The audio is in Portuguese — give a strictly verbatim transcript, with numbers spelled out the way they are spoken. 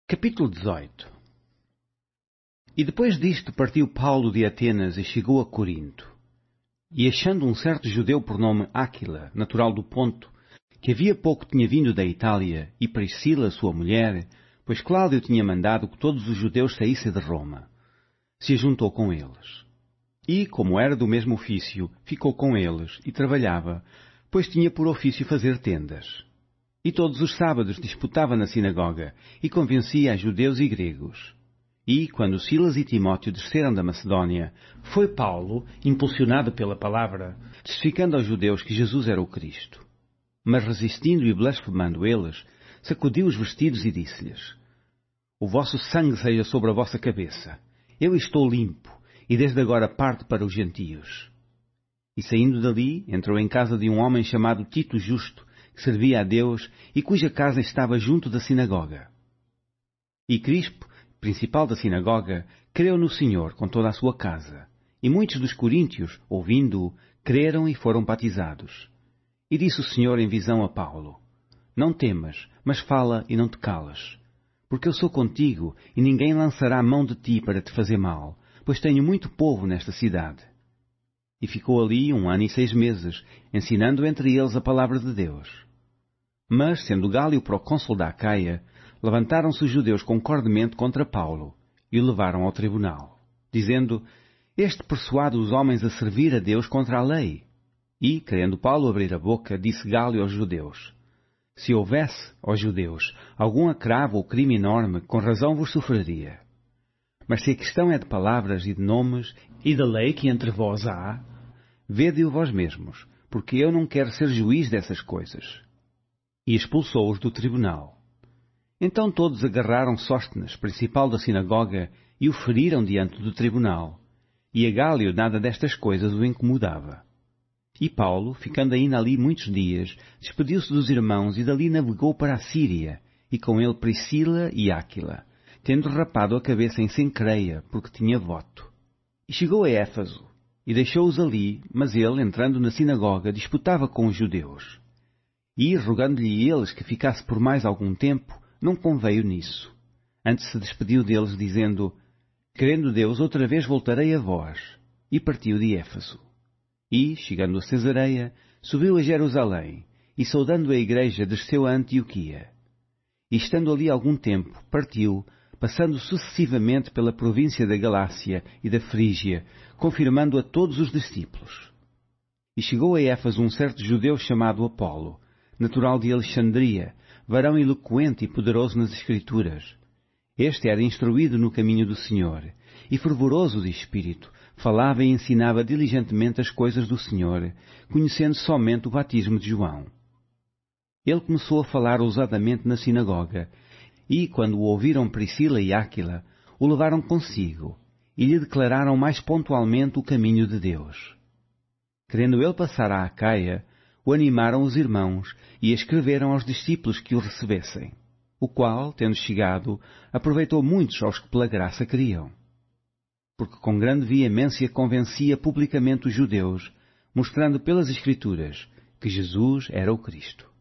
Capítulo dezoito. E depois disto partiu Paulo de Atenas e chegou a Corinto. E achando um certo judeu por nome Áquila, natural do Ponto, que havia pouco tinha vindo da Itália, e Priscila, sua mulher, pois Cláudio tinha mandado que todos os judeus saíssem de Roma, se juntou com eles. E, como era do mesmo ofício, ficou com eles e trabalhava, pois tinha por ofício fazer tendas. E todos os sábados disputava na sinagoga e convencia a judeus e gregos. E, quando Silas e Timóteo desceram da Macedónia, foi Paulo, impulsionado pela palavra, testificando aos judeus que Jesus era o Cristo. Mas resistindo e blasfemando eles, sacudiu os vestidos e disse-lhes: O vosso sangue seja sobre a vossa cabeça. Eu estou limpo, e desde agora parto para os gentios. E saindo dali, entrou em casa de um homem chamado Tito Justo, que servia a Deus e cuja casa estava junto da sinagoga. E Crispo, principal da sinagoga, creu no Senhor com toda a sua casa. E muitos dos coríntios, ouvindo-o, creram e foram batizados. E disse o Senhor em visão a Paulo: Não temas, mas fala e não te calas. Porque eu sou contigo, e ninguém lançará a mão de ti para te fazer mal, pois tenho muito povo nesta cidade. E ficou ali um ano e seis meses, ensinando entre eles a palavra de Deus. Mas, sendo Gálio procônsul da Acaia, levantaram-se os judeus concordemente contra Paulo e o levaram ao tribunal, dizendo: Este persuade os homens a servir a Deus contra a lei. E, querendo Paulo abrir a boca, disse Gálio aos judeus: Se houvesse, ó judeus, algum agravo ou crime enorme, com razão vos sofreria. Mas se a questão é de palavras e de nomes e da lei que entre vós há, vede-o vós mesmos, porque eu não quero ser juiz dessas coisas. E expulsou-os do tribunal. Então todos agarraram Sóstenes, principal da sinagoga, e o feriram diante do tribunal. E a Gálio nada destas coisas o incomodava. E Paulo, ficando ainda ali muitos dias, despediu-se dos irmãos e dali navegou para a Síria, e com ele Priscila e Áquila, tendo rapado a cabeça em Cencreia, porque tinha voto. E chegou a Éfaso, e deixou-os ali, mas ele, entrando na sinagoga, disputava com os judeus. E, rogando-lhe eles que ficasse por mais algum tempo, não conveio nisso. Antes se despediu deles, dizendo: Querendo Deus, outra vez voltarei a vós. E partiu de Éfaso. E, chegando a Cesareia, subiu a Jerusalém, e saudando a igreja, desceu a Antioquia. E, estando ali algum tempo, partiu, passando sucessivamente pela província da Galácia e da Frígia, confirmando a todos os discípulos. E chegou a Éfaso um certo judeu chamado Apolo, natural de Alexandria, varão eloquente e poderoso nas Escrituras. Este era instruído no caminho do Senhor, e fervoroso de espírito, falava e ensinava diligentemente as coisas do Senhor, conhecendo somente o batismo de João. Ele começou a falar ousadamente na sinagoga, e, quando o ouviram Priscila e Áquila, o levaram consigo, e lhe declararam mais pontualmente o caminho de Deus. Querendo ele passar à Acaia, o animaram os irmãos e escreveram aos discípulos que o recebessem, o qual, tendo chegado, aproveitou muitos aos que pela graça criam. Porque com grande veemência convencia publicamente os judeus, mostrando pelas Escrituras que Jesus era o Cristo.